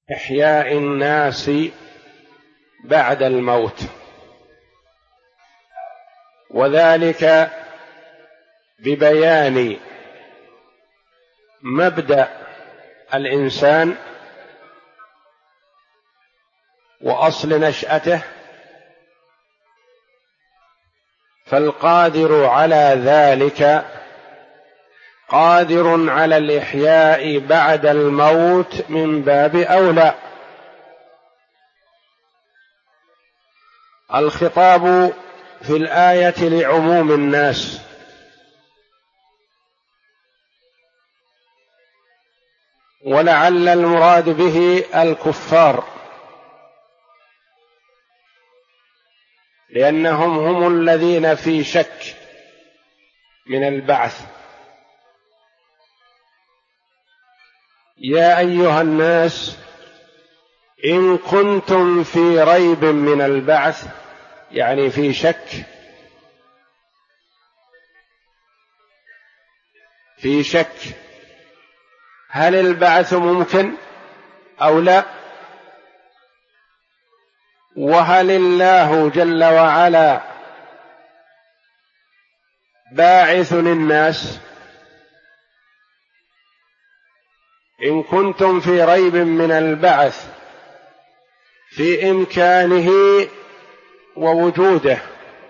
إحياء الناس بعد الموت، وذلك ببيان مبدأ الإنسان وأصل نشأته، فالقادر على ذلك قادر على الإحياء بعد الموت من باب أولى. الخطاب في الآية لعموم الناس، ولعل المراد به الكفار، لأنهم هم الذين في شك من البعث. يا أيها الناس إن كنتم في ريب من البعث، يعني في شك، هل البعث ممكن أو لا؟ وهل الله جل وعلا باعث للناس؟ إن كنتم في ريب من البعث في إمكانه ووجوده،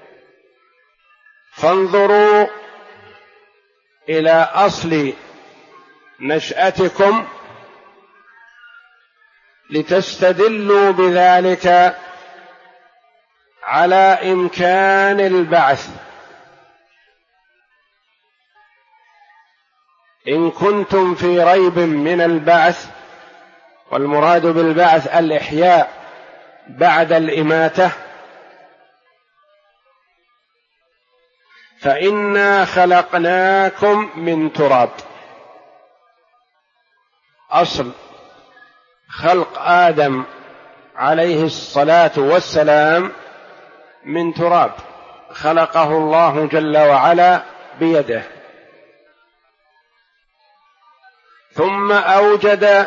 فانظروا إلى أصل نشأتكم لتستدلوا بذلك على إمكان البعث. إن كنتم في ريب من البعث، والمراد بالبعث الإحياء بعد الإماتة، فإنا خلقناكم من تراب. أصل خلق آدم عليه الصلاة والسلام من تراب، خلقه الله جل وعلا بيده، ثم أوجد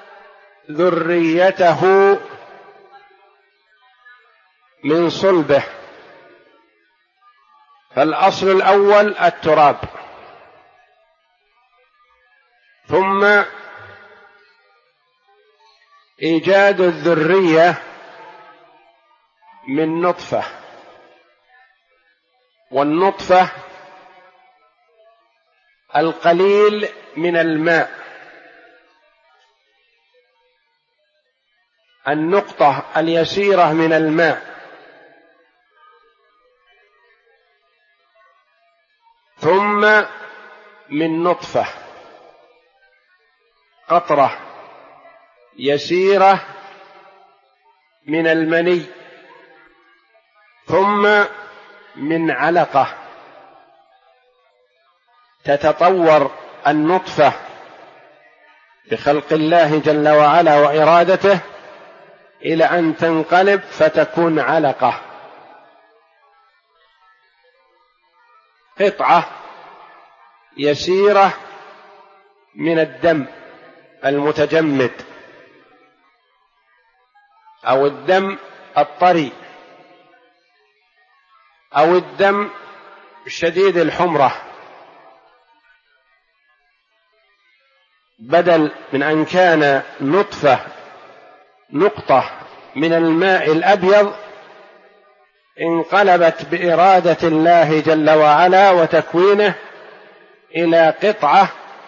ذريته من صلبه، فالأصل الأول التراب، ثم إيجاد الذرية من نطفة، والنطفة القليل من الماء، النقطة اليسيرة من الماء، ثم من نطفة قطرة يسيرة من المني، ثم من علقة تتطور النطفة بخلق الله جل وعلا وإرادته إلى أن تنقلب فتكون علقة، قطعة يسيرة من الدم المتجمد أو الدم الطري أو الدم شديد الحمرة، بدل من أن كان نقطة من الماء الأبيض، انقلبت بإرادة الله جل وعلا وتكوينه إلى قطعة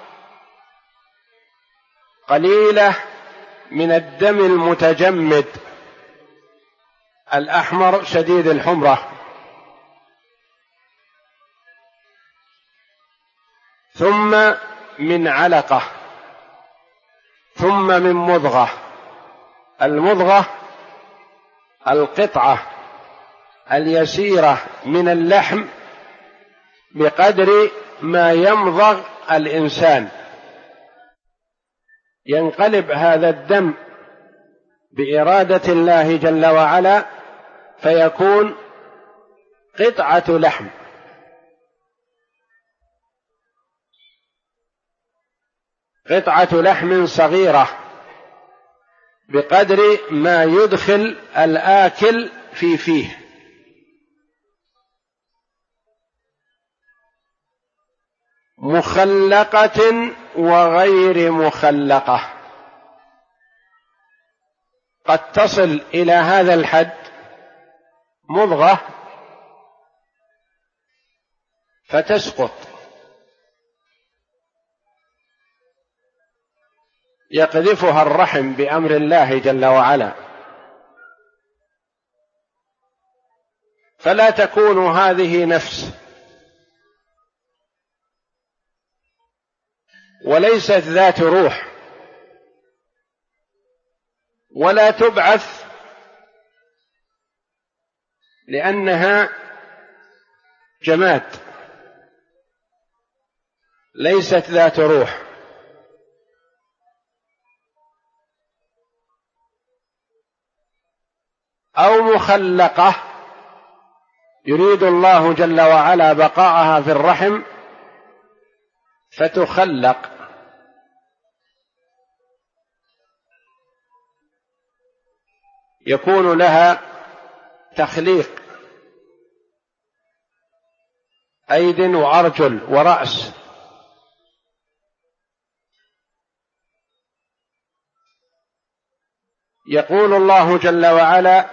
قليلة من الدم المتجمد الأحمر شديد الحمرة، ثم من علقة، ثم من مضغة. المضغة القطعة اليسيرة من اللحم بقدر ما يمضغ الإنسان، ينقلب هذا الدم بإرادة الله جل وعلا فيكون قطعة لحم، قطعة لحم صغيرة بقدر ما يدخل الآكل في فيه. مخلقة وغير مخلقة، قد تصل إلى هذا الحد مضغة فتسقط، يقذفها الرحم بأمر الله جل وعلا، فلا تكون هذه نفس، وليست ذات روح، ولا تبعث لأنها جماد، ليست ذات روح. أو مخلقة يريد الله جل وعلا بقاءها في الرحم فتخلق، يكون لها تخليق، أيد وأرجل ورأس، يقول الله جل وعلا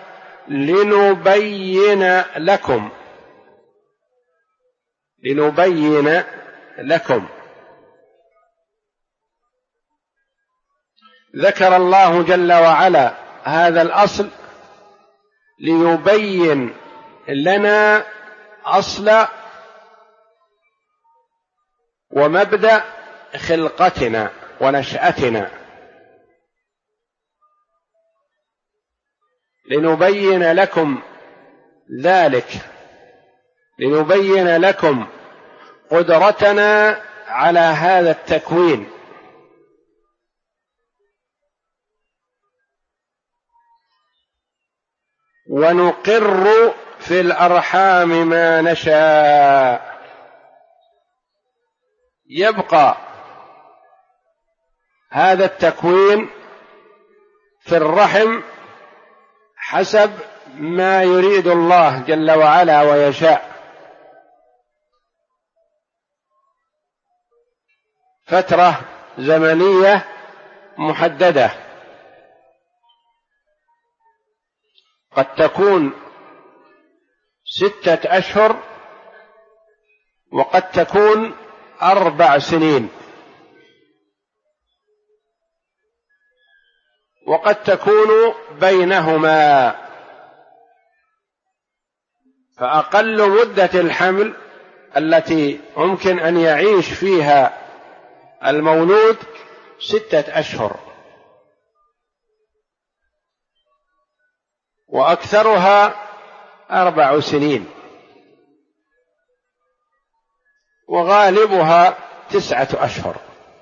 لنبين لكم. ذكر الله جل وعلا هذا الأصل ليبين لنا أصل ومبدأ خلقتنا ونشأتنا، لنبين لكم ذلك، لنبين لكم قدرتنا على هذا التكوين. ونقر في الأرحام ما نشاء، يبقى هذا التكوين في الرحم حسب ما يريد الله جل وعلا ويشاء، فترة زمنية محددة، قد تكون 6 أشهر وقد تكون 4 سنين، وقد تكون بينهما. فأقل مدة الحمل التي يمكن أن يعيش فيها المولود 6 أشهر، وأكثرها 4 سنين، وغالبها 9 أشهر.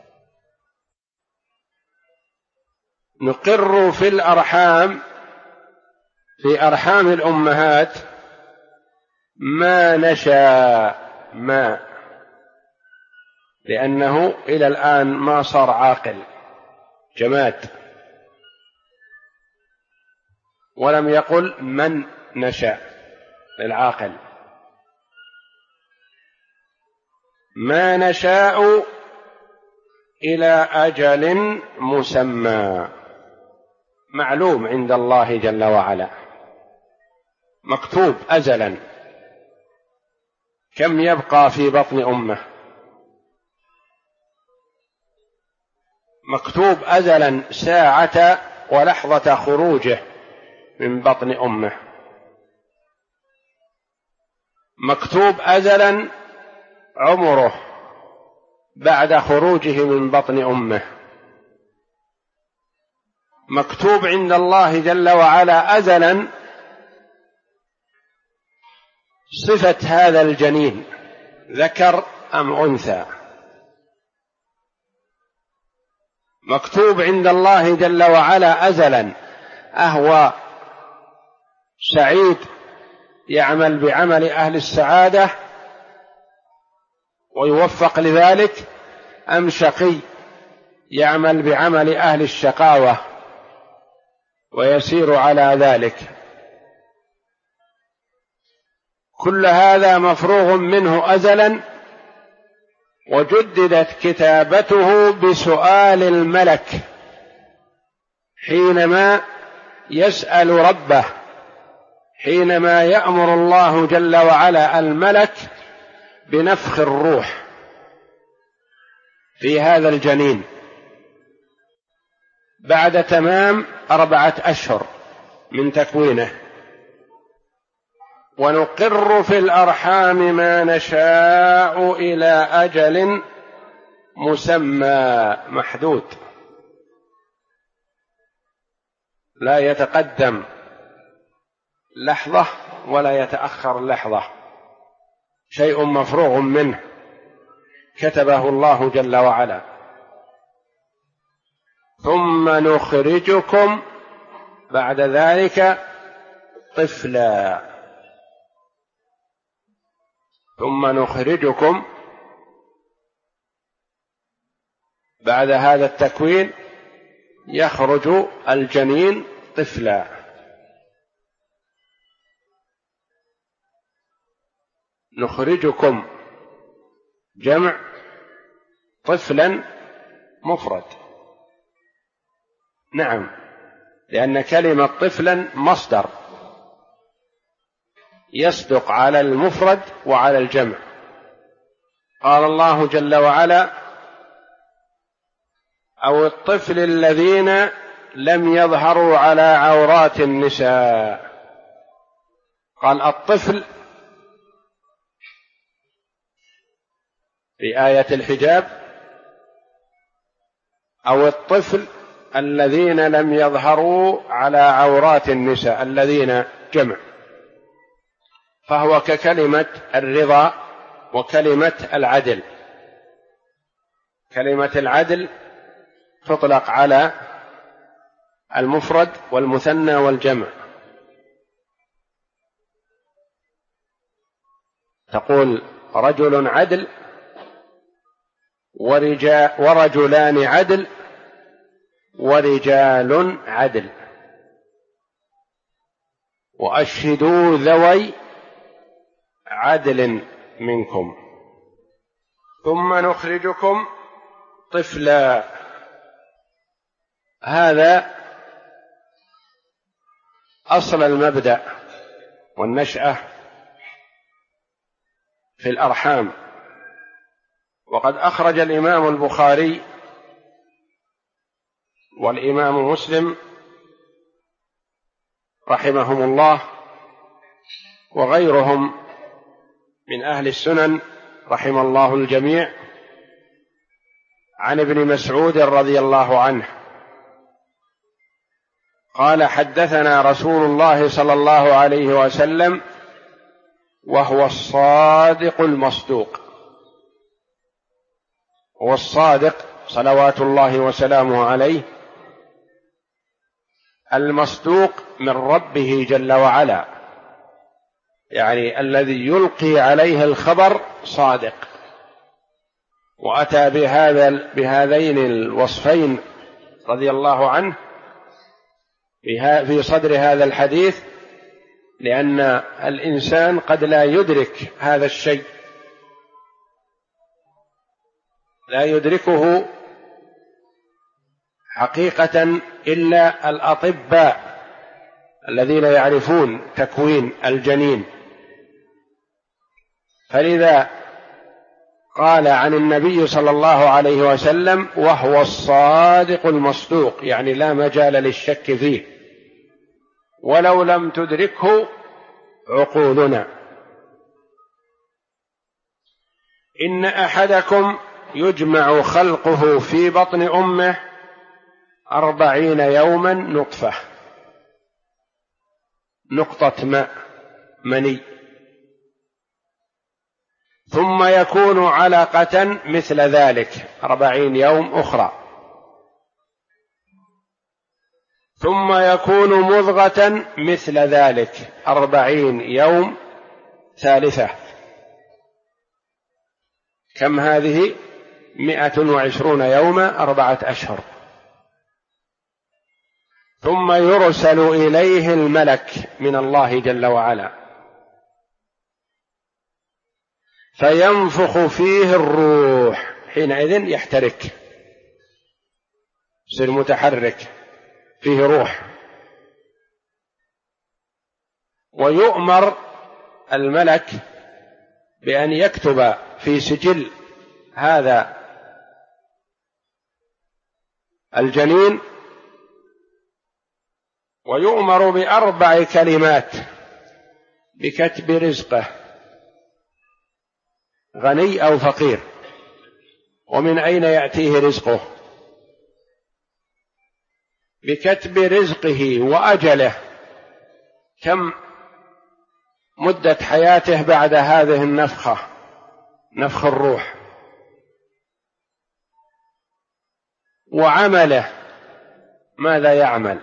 نقر في الأرحام، في أرحام الأمهات ما نشاء، لأنه إلى الآن ما صار عاقل، جماد، ولم يقل من نشاء للعاقل. ما نشاء إلى أجل مسمى، معلوم عند الله جل وعلا، مكتوب أزلا كم يبقى في بطن أمه، مكتوب أزلا ساعة ولحظة خروجه من بطن أمه، مكتوب أزلا عمره بعد خروجه من بطن أمه، مكتوب عند الله جل وعلا أزلا صفة هذا الجنين ذكر أم أنثى، مكتوب عند الله جل وعلا أزلا أهو سعيد يعمل بعمل أهل السعادة ويوفق لذلك، أم شقي يعمل بعمل أهل الشقاوة ويسير على ذلك. كل هذا مفروغ منه أزلا، وجددت كتابته بسؤال الملك حينما يسأل ربه، حينما يأمر الله جل وعلا الملك بنفخ الروح في هذا الجنين بعد تمام 4 أشهر من تكوينه. ونقر في الأرحام ما نشاء إلى أجل مسمى محدود، لا يتقدم لحظة ولا يتأخر لحظة، شيء مفروغ منه كتبه الله جل وعلا. ثم نخرجكم بعد ذلك طفلا، ثم نخرجكم بعد هذا التكوين يخرج الجنين طفلا. نخرجكم جمع، طفلا مفرد. نعم، لأن كلمة طفلا مصدر يصدق على المفرد وعلى الجمع. قال الله جل وعلا: أو الطفل الذين لم يظهروا على عورات النساء. قال الطفل في آية الحجاب، أو الطفل الذين لم يظهروا على عورات النساء، الذين جمع، فهو ككلمة الرضا وكلمة العدل. كلمة العدل تطلق على المفرد والمثنى والجمع، تقول رجل عدل ورجلان عدل ورجال عدل، وأشهدوا ذوي عدل منكم. ثم نخرجكم طفلا. هذا أصل المبدأ والنشأة في الأرحام. وقد أخرج الإمام البخاري والإمام مسلم رحمهم الله وغيرهم من أهل السنن رحم الله الجميع عن ابن مسعود رضي الله عنه قال: حدثنا رسول الله صلى الله عليه وسلم وهو الصادق المصدوق. هو الصادق صلوات الله وسلامه عليه، المصدوق من ربه جل وعلا، يعني الذي يلقي عليه الخبر صادق. وأتى بهذين الوصفين رضي الله عنه في صدر هذا الحديث، لأن الإنسان قد لا يدرك هذا الشيء، لا يدركه حقيقة إلا الأطباء الذين يعرفون تكوين الجنين. فلذا قال عن النبي صلى الله عليه وسلم: وهو الصادق المصدوق، يعني لا مجال للشك فيه ولو لم تدركه عقولنا. إن أحدكم يجمع خلقه في بطن أمه 40 يوما نطفة، نقطة ماء مني، ثم يكون علقة مثل ذلك 40 يوم أخرى، ثم يكون مضغة مثل ذلك 40 يوم ثالثة. كم هذه؟ 120 يوما 4 أشهر. ثم يرسل إليه الملك من الله جل وعلا فينفخ فيه الروح، حينئذ يحترك، يصير متحرك، فيه روح. ويؤمر الملك بأن يكتب في سجل هذا الجنين، ويؤمر بأربع كلمات بكتب رزقه، غني أو فقير، ومن أين يأتيه رزقه، بكتب رزقه وأجله، كم مدة حياته بعد هذه النفخة، نفخ الروح، وعمله ماذا يعمل،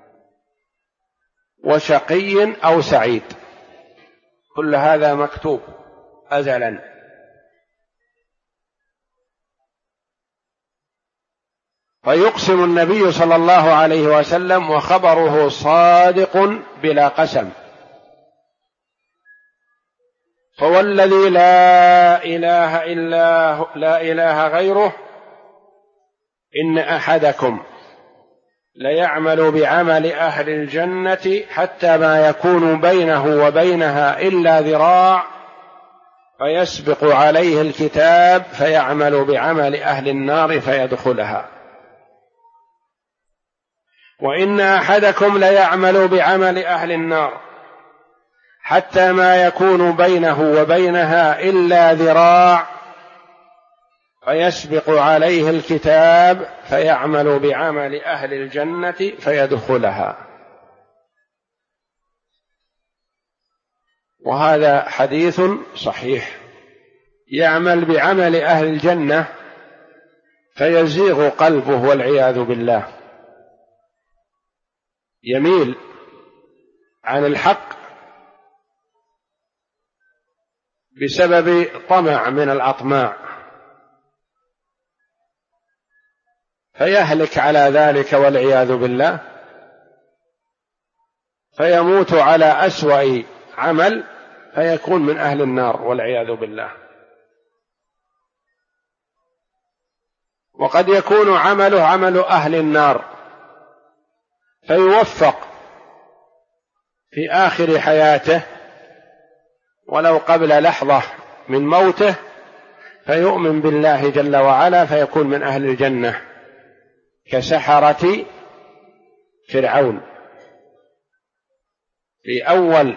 وشقي أو سعيد، كل هذا مكتوب أزلا. فيقسم النبي صلى الله عليه وسلم وخبره صادق بلا قسم، فوالذي لا إله إلا هو، لا إله غيره، إن أحدكم ليعمل بعمل أهل الجنة حتى ما يكون بينه وبينها إلا ذراع، فيسبق عليه الكتاب فيعمل بعمل أهل النار فيدخلها، وإن أحدكم ليعمل بعمل أهل النار حتى ما يكون بينه وبينها إلا ذراع، فيسبق عليه الكتاب فيعمل بعمل أهل الجنة فيدخلها. وهذا حديث صحيح، يعمل بعمل أهل الجنة فيزيغ قلبه والعياذ بالله، يميل عن الحق بسبب طمع من الأطماع، فيهلك على ذلك والعياذ بالله، فيموت على أسوأ عمل فيكون من أهل النار والعياذ بالله. وقد يكون عمله عمل أهل النار فيوفق في آخر حياته ولو قبل لحظة من موته، فيؤمن بالله جل وعلا فيكون من أهل الجنة، كسحرة فرعون في أول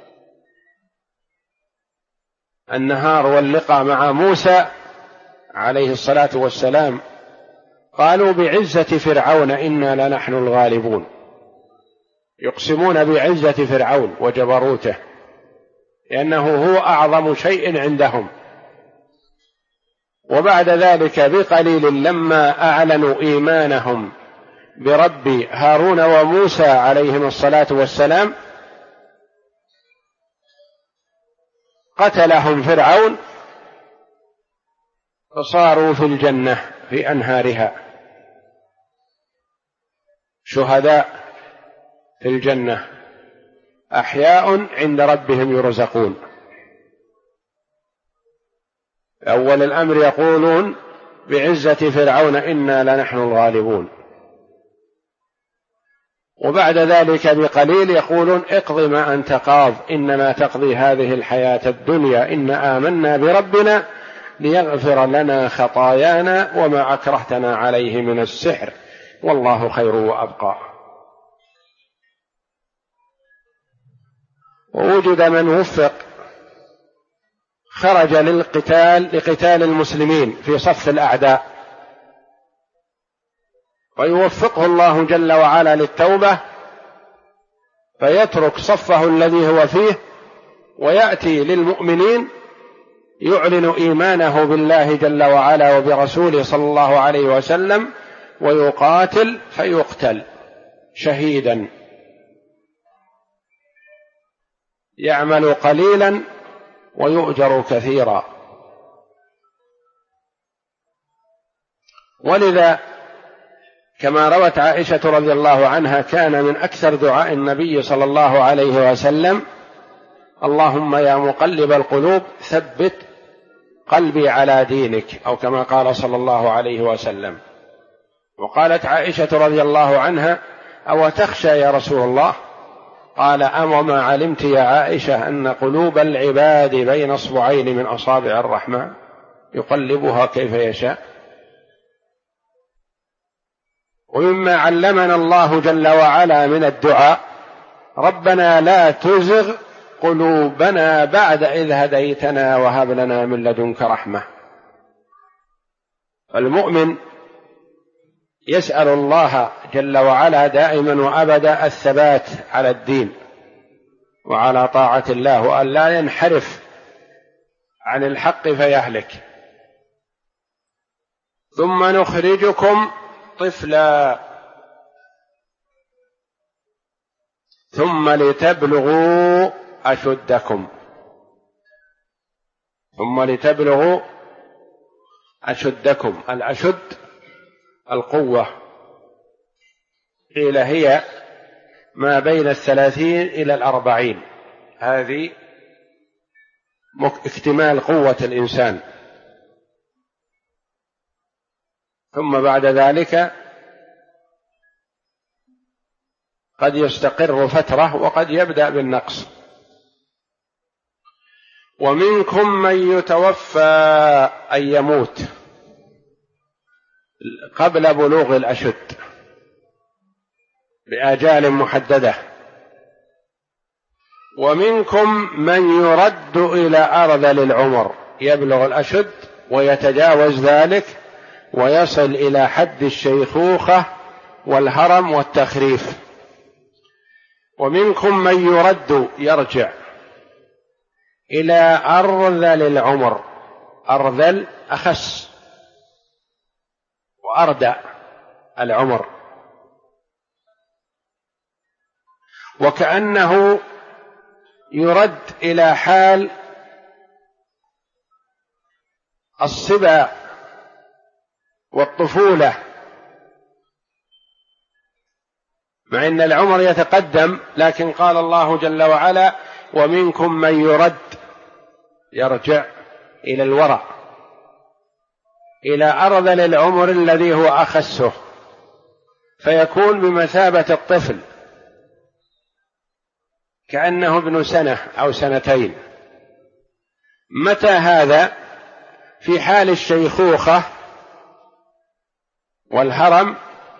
النهار واللقاء مع موسى عليه الصلاة والسلام، قالوا بعزة فرعون إنا لنحن الغالبون، يقسمون بعزة فرعون وجبروته لأنه هو أعظم شيء عندهم. وبعد ذلك بقليل لما أعلنوا إيمانهم برب هارون وموسى عليهم الصلاة والسلام قتلهم فرعون، فصاروا في الجنة في أنهارها شهداء في الجنة أحياء عند ربهم يرزقون. أول الأمر يقولون بعزة فرعون إنا لنحن الغالبون، وبعد ذلك بقليل يقولون اقض ما أنت قاض إنما تقضي هذه الحياة الدنيا إنا آمنا بربنا ليغفر لنا خطايانا وما أكرهتنا عليه من السحر والله خير وأبقى. ووجد من وفق خرج لقتال المسلمين في صف الأعداء، ويوفقه الله جل وعلا للتوبة فيترك صفه الذي هو فيه ويأتي للمؤمنين يعلن إيمانه بالله جل وعلا وبرسوله صلى الله عليه وسلم، ويقاتل فيقتل شهيدا، يعمل قليلا ويؤجر كثيرا. ولذا كما روت عائشة رضي الله عنها كان من أكثر دعاء النبي صلى الله عليه وسلم: اللهم يا مقلب القلوب ثبت قلبي على دينك، أو كما قال صلى الله عليه وسلم. وقالت عائشة رضي الله عنها: أو تخشى يا رسول الله؟ قال: أوما علمت يا عائشة أن قلوب العباد بين اصبعين من أصابع الرحمن يقلبها كيف يشاء. ومما علمنا الله جل وعلا من الدعاء: ربنا لا تزغ قلوبنا بعد إذ هديتنا وهب لنا من لدنك رحمة. المؤمن يسأل الله جل وعلا دائما وأبدا الثبات على الدين وعلى طاعة الله، وأن لا ينحرف عن الحق فيهلك. ثم نخرجكم طفلا ثم لتبلغوا أشدكم. ثم لتبلغوا أشدكم. الأشد القوة، قيل هي ما بين 30 إلى 40، هذه اكتمال قوة الإنسان. ثم بعد ذلك قد يستقر فترة وقد يبدأ بالنقص. ومنكم من يتوفى أن يموت قبل بلوغ الأشد بآجال محددة، ومنكم من يرد إلى أرذل العمر، يبلغ الأشد ويتجاوز ذلك ويصل إلى حد الشيخوخة والهرم والتخريف. ومنكم من يرد يرجع إلى أرذل العمر، أرذل أخس وأردى العمر، وكأنه يرد إلى حال الصبا والطفولة، مع أن العمر يتقدم، لكن قال الله جل وعلا: ومنكم من يرد، يرجع إلى الورع، إلى أرذل العمر الذي هو أخسه، فيكون بمثابة الطفل، كأنه ابن سنة أو سنتين. متى هذا؟ في حال الشيخوخة والهرم،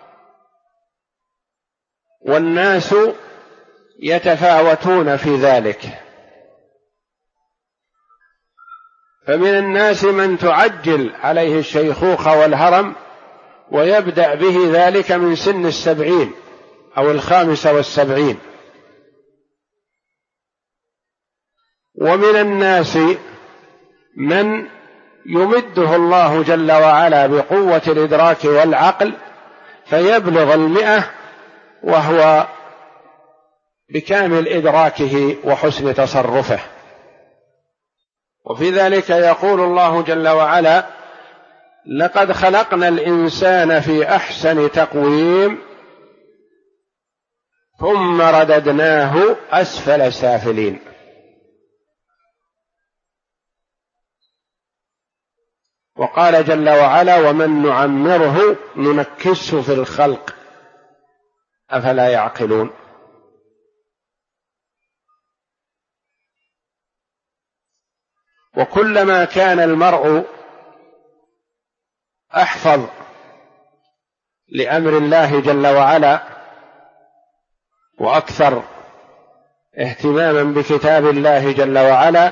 والناس يتفاوتون في ذلك. فمن الناس من تعجل عليه الشيخوخة والهرم ويبدأ به ذلك من سن 70 أو 75. ومن الناس من يمده الله جل وعلا بقوة الإدراك والعقل فيبلغ 100 وهو بكامل إدراكه وحسن تصرفه. وفي ذلك يقول الله جل وعلا: لقد خلقنا الإنسان في أحسن تقويم ثم رددناه أسفل سافلين. وقال جل وعلا: ومن نعمره ننكسه في الخلق أفلا يعقلون. وكلما كان المرء أحفظ لأمر الله جل وعلا وأكثر اهتماما بكتاب الله جل وعلا،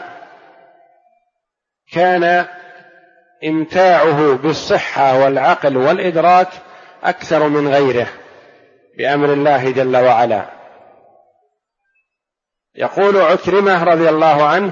كان إمتاعه بالصحة والعقل والإدراك أكثر من غيره بأمر الله جل وعلا. يقول عكرمة رضي الله عنه: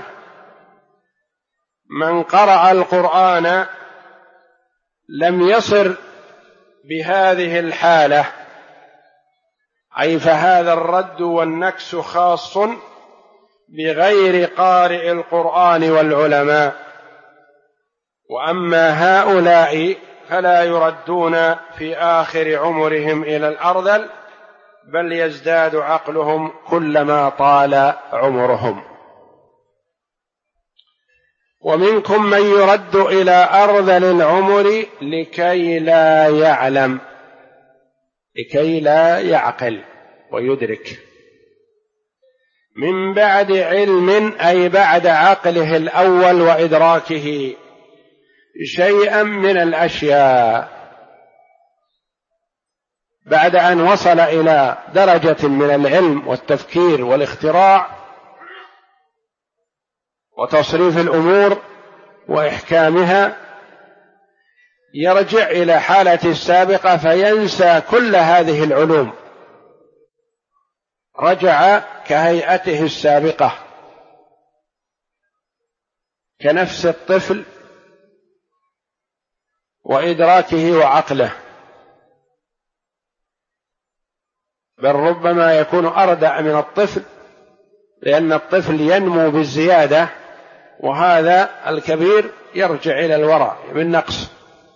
من قرأ القرآن لم يصر بهذه الحالة، أي فهذا الرد والنكس خاص بغير قارئ القرآن والعلماء، وأما هؤلاء فلا يردون في آخر عمرهم إلى الأرذل، بل يزداد عقلهم كلما طال عمرهم. ومنكم من يرد إلى أرذل العمر لكي لا يعلم، لكي لا يعقل ويدرك، من بعد علم أي بعد عقله الأول وإدراكه شيئا من الأشياء، بعد أن وصل إلى درجة من العلم والتفكير والاختراع وتصريف الأمور وإحكامها، يرجع إلى حالته السابقة فينسى كل هذه العلوم، رجع كهيئته السابقة كنفس الطفل وإدراكه وعقله، بل ربما يكون أردع من الطفل، لأن الطفل ينمو بالزيادة وهذا الكبير يرجع إلى الوراء بالنقص.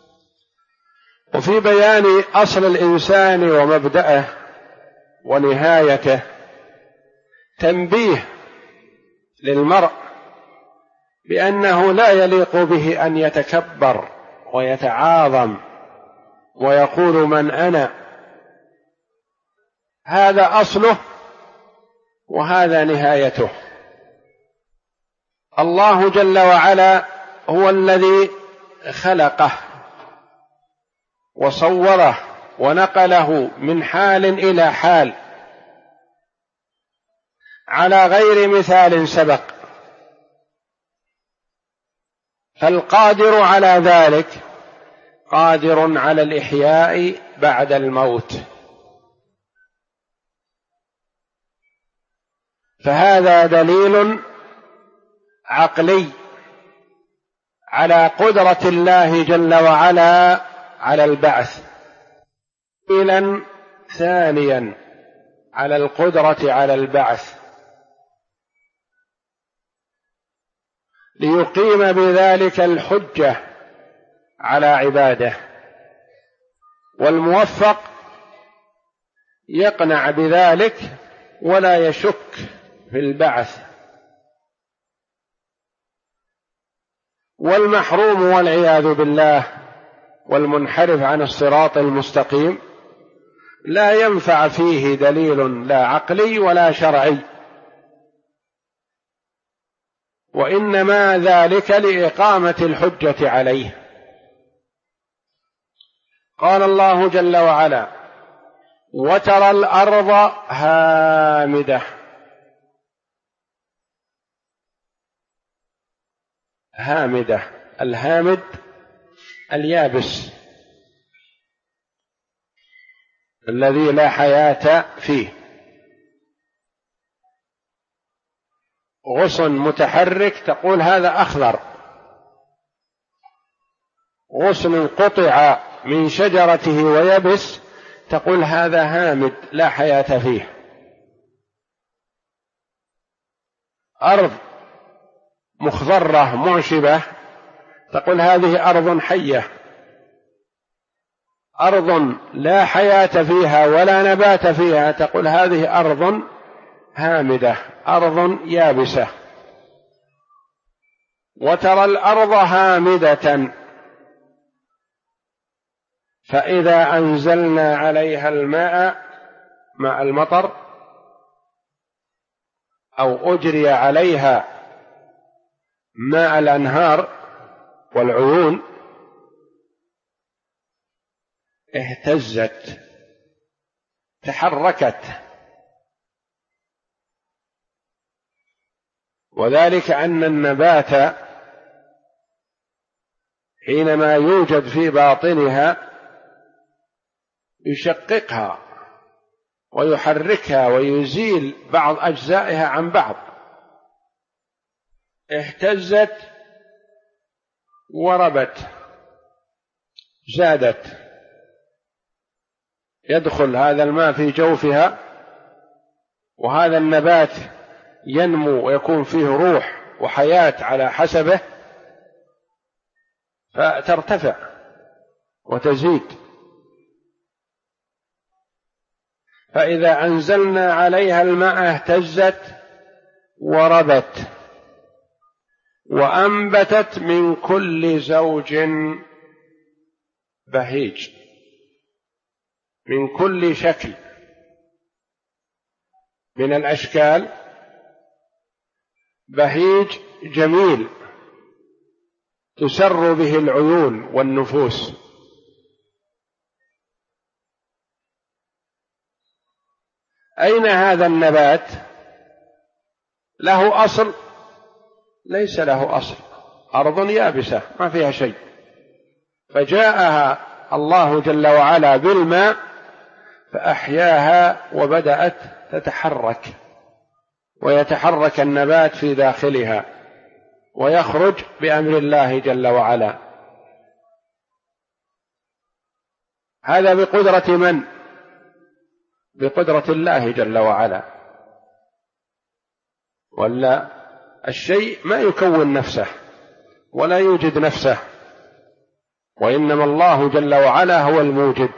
وفي بيان أصل الإنسان ومبدأه ونهايته تنبيه للمرء بأنه لا يليق به أن يتكبر ويتعاظم ويقول من أنا، هذا أصله وهذا نهايته. الله جل وعلا هو الذي خلقه وصوره ونقله من حال إلى حال على غير مثال سبق، فالقادر على ذلك قادر على الإحياء بعد الموت، فهذا دليل عقلي على قدرة الله جل وعلا على البعث، دليلا ثانيا على القدرة على البعث، ليقيم بذلك الحجة على عباده، والموفق يقنع بذلك ولا يشك في البعث، والمحروم والعياذ بالله والمنحرف عن الصراط المستقيم لا ينفع فيه دليل لا عقلي ولا شرعي، وإنما ذلك لإقامة الحجة عليه. قال الله جل وعلا: وترى الأرض هامدة. هامدة، الهامد اليابس الذي لا حياة فيه، غصن متحرك تقول هذا أخضر، غصن قطع من شجرته ويبس تقول هذا هامد لا حياة فيه. أرض مخضرة معشبة تقول هذه أرض حية. أرض لا حياة فيها ولا نبات فيها تقول هذه أرض هامدة، أرض يابسة. وترى الأرض هامدة فإذا أنزلنا عليها الماء، ماء المطر، أو أجري عليها ماء الأنهار والعيون، اهتزت، تحركت، وذلك أن النبات حينما يوجد في باطنها يشققها ويحركها ويزيل بعض أجزائها عن بعض، اهتزت وربت، زادت، يدخل هذا الماء في جوفها، وهذا النبات ينمو ويكون فيه روح وحياة على حسبه، فترتفع وتزيد. فإذا أنزلنا عليها الماء اهتزت وربت وأنبتت من كل زوج بهيج، من كل شكل من الأشكال، بهيج جميل تسر به العيون والنفوس. أين هذا النبات؟ له أصل؟ ليس له أصل، أرض يابسة ما فيها شيء، فجاءها الله جل وعلا بالماء فأحياها وبدأت تتحرك، ويتحرك النبات في داخلها ويخرج بأمر الله جل وعلا. هذا بقدرة من؟ بقدرة الله جل وعلا. ولا الشيء ما يكون نفسه ولا يوجد نفسه، وإنما الله جل وعلا هو الموجد،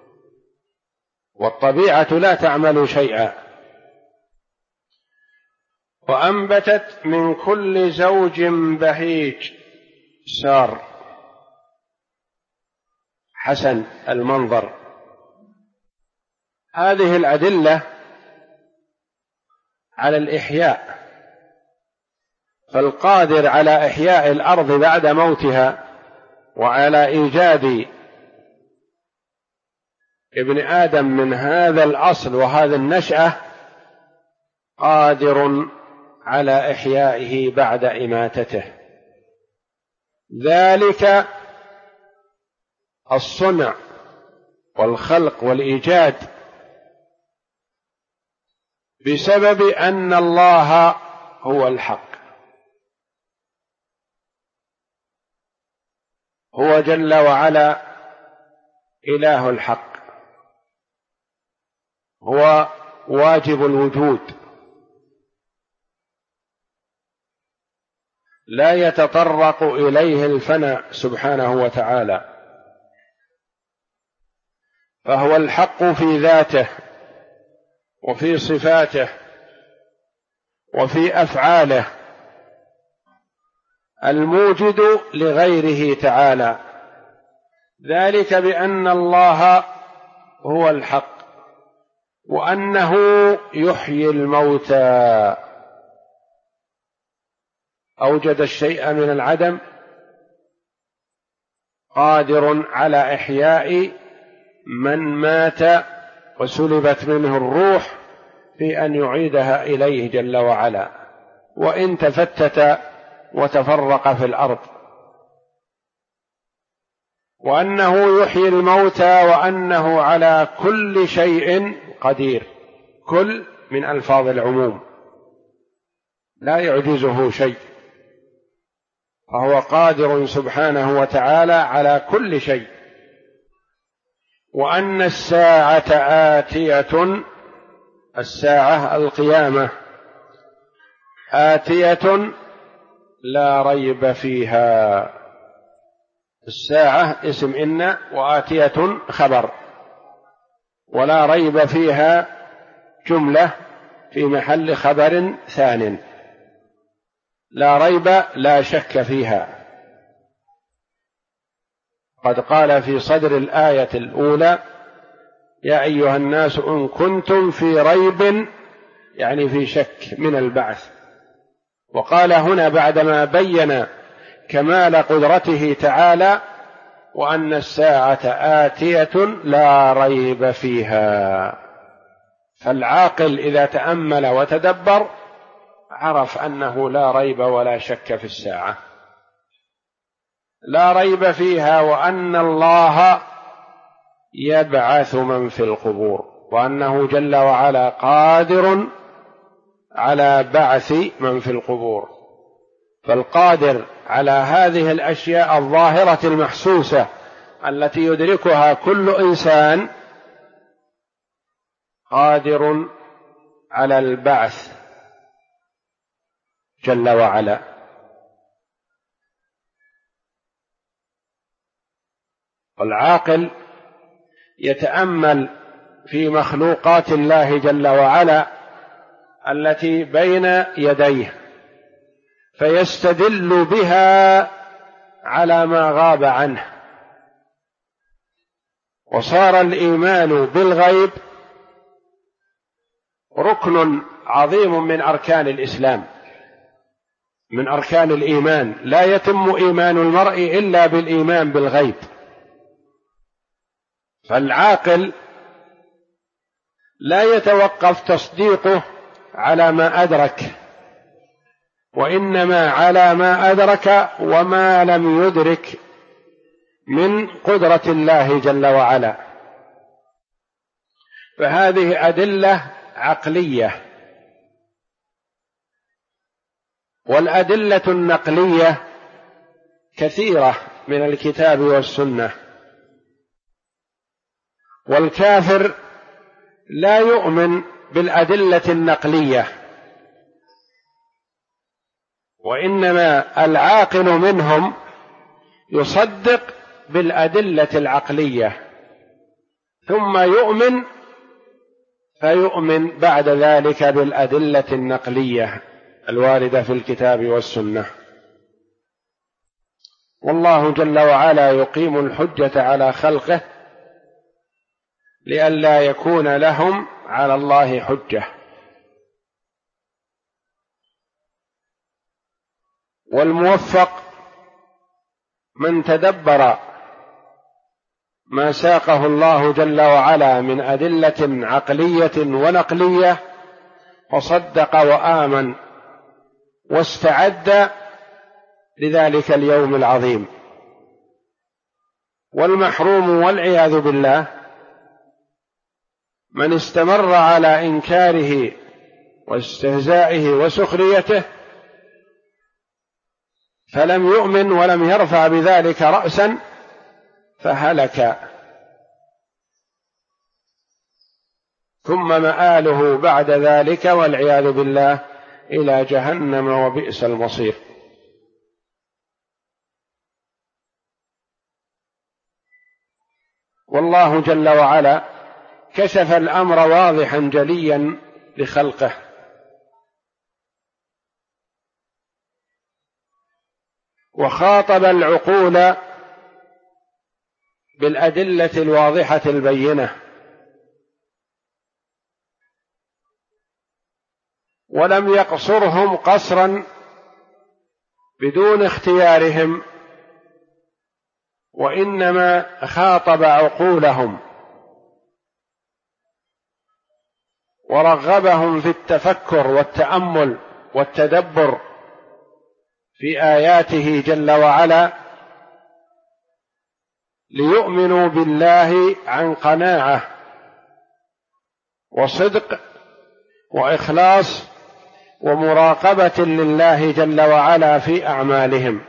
والطبيعة لا تعمل شيئا. وأنبتت من كل زوج بهيج، سار حسن المنظر. هذه الأدلة على الإحياء، فالقادر على إحياء الأرض بعد موتها وعلى إيجاد ابن آدم من هذا الأصل وهذا النشأة قادر على إحيائه بعد إماتته. ذلك الصنع والخلق والإيجاد بسبب أن الله هو الحق، هو جل وعلا إله الحق، هو واجب الوجود، لا يتطرق إليه الفناء سبحانه وتعالى، فهو الحق في ذاته وفي صفاته وفي أفعاله، الموجد لغيره تعالى. ذلك بأن الله هو الحق، وأنه يحيي الموتى، أوجد الشيء من العدم، قادر على إحياء من مات وسلبت منه الروح في أن يعيدها إليه جل وعلا، وإن تفتت وتفرق في الأرض. وأنه يحيي الموتى وأنه على كل شيء قدير. كل من ألفاظ العموم، لا يعجزه شيء، فهو قادر سبحانه وتعالى على كل شيء. وأن الساعة آتية، الساعة القيامة، آتية لا ريب فيها. الساعة اسم إن، وآتية خبر، ولا ريب فيها جملة في محل خبر ثان. لا ريب لا شك فيها. قد قال في صدر الآية الأولى: يا أيها الناس إن كنتم في ريب، يعني في شك من البعث. وقال هنا بعدما بين كمال قدرته تعالى: وأن الساعة آتية لا ريب فيها. فالعاقل إذا تأمل وتدبر عرف أنه لا ريب ولا شك في الساعة، لا ريب فيها، وأن الله يبعث من في القبور، وأنه جل وعلا قادر على بعث من في القبور. فالقادر على هذه الأشياء الظاهرة المحسوسة التي يدركها كل إنسان قادر على البعث جل وعلا. والعاقل يتأمل في مخلوقات الله جل وعلا التي بين يديه فيستدل بها على ما غاب عنه، وصار الإيمان بالغيب ركن عظيم من أركان الإسلام، من أركان الإيمان. لا يتم إيمان المرء إلا بالإيمان بالغيب. فالعاقل لا يتوقف تصديقه على ما أدرك، وإنما على ما أدرك وما لم يدرك من قدرة الله جل وعلا. فهذه أدلة عقلية. والأدلة النقلية كثيرة من الكتاب والسنة. والكافر لا يؤمن بالأدلة النقلية، وإنما العاقل منهم يصدق بالأدلة العقلية ثم يؤمن، فيؤمن بعد ذلك بالأدلة النقلية الواردة في الكتاب والسنة. والله جل وعلا يقيم الحجة على خلقه لئلا يكون لهم على الله حجة. والموفق من تدبر ما ساقه الله جل وعلا من أدلة عقلية ونقلية فصدق وآمن واستعد لذلك اليوم العظيم. والمحروم والعياذ بالله من استمر على إنكاره واستهزائه وسخريته فلم يؤمن ولم يرفع بذلك رأسا فهلك، ثم مآله بعد ذلك والعياذ بالله إلى جهنم وبئس المصير. والله جل وعلا كشف الأمر واضحا جليا لخلقه، وخاطب العقول بالأدلة الواضحة البينة، ولم يقصرهم قصرا بدون اختيارهم، وإنما خاطب عقولهم ورغبهم في التفكر والتأمل والتدبر في آياته جل وعلا ليؤمنوا بالله عن قناعة وصدق وإخلاص ومراقبة لله جل وعلا في أعمالهم.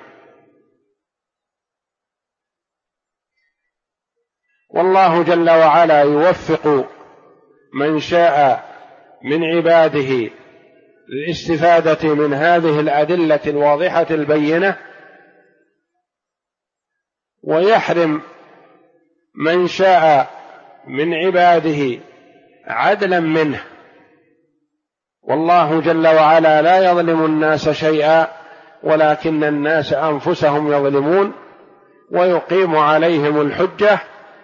والله جل وعلا يوفق من شاء من عباده للاستفادة من هذه الأدلة الواضحة البينة، ويحرم من شاء من عباده عدلا منه. والله جل وعلا لا يظلم الناس شيئا ولكن الناس أنفسهم يظلمون، ويقيم عليهم الحجة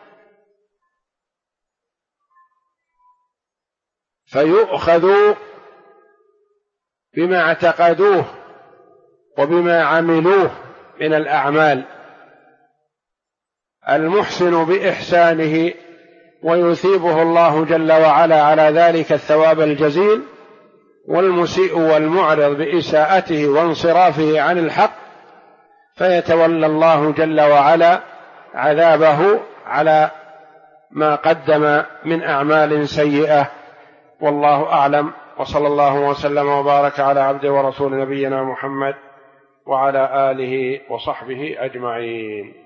فيؤخذوا بما اعتقدوه وبما عملوه من الأعمال. المحسن بإحسانه ويثيبه الله جل وعلا على ذلك الثواب الجزيل، والمسيء والمعرض بإساءته وانصرافه عن الحق فيتولى الله جل وعلا عذابه على ما قدم من أعمال سيئة. والله أعلم، وصلى الله وسلم وبارك على عبده ورسول نبينا محمد وعلى آله وصحبه أجمعين.